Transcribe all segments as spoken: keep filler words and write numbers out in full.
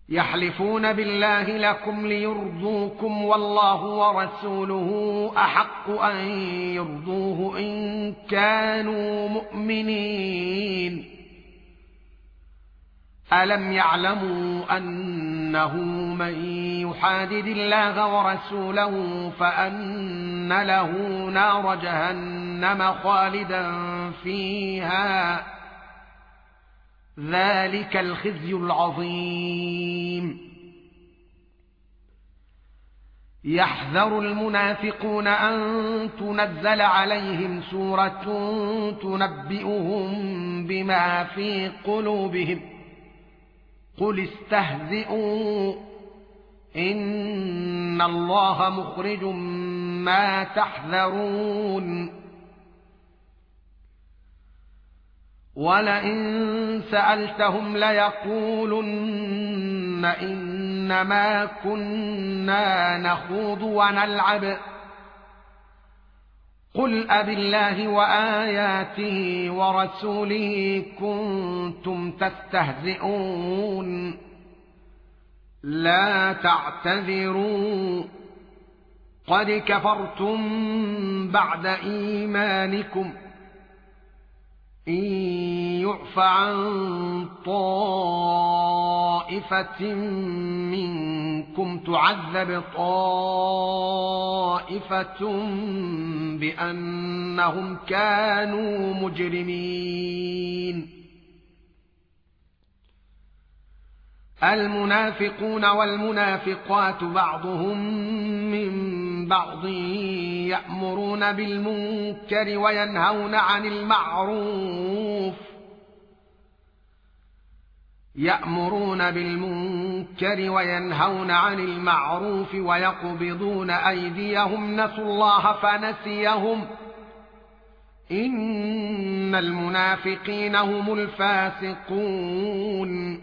يحلفون بالله لكم ليرضوكم والله ورسوله أحق أن يرضوه إن كانوا مؤمنين. ألم يعلموا أنه من يحادد الله ورسوله فأن له نار جهنم خالدا فيها ذلك الخزي العظيم. يحذر المنافقون أن تنزل عليهم سورة تنبئهم بما في قلوبهم قل استهزئوا إن الله مخرج ما تحذرون. ولئن سألتهم ليقولن إنما كنا نخوض ونلعب قل أبالله وآياته ورسوله كنتم تستهزئون لا تعتذروا قد كفرتم بعد إيمانكم إن يعف عن طائفة منكم تعذب طائفة بأنهم كانوا مجرمين. المنافقون والمنافقات بعضهم من بعض يأمرون بالمنكر وينهون عن المعروف يأمرون بالمنكر وينهون عن المعروف ويقبضون أيديهم نسوا الله فنسيهم إن المنافقين هم الفاسقون.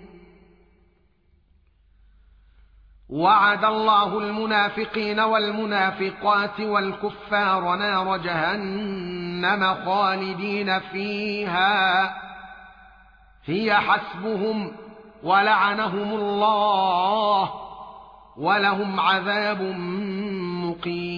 وعد الله المنافقين والمنافقات والكفار نار جهنم خالدين فيها هي حسبهم ولعنهم الله ولهم عذاب مقيم.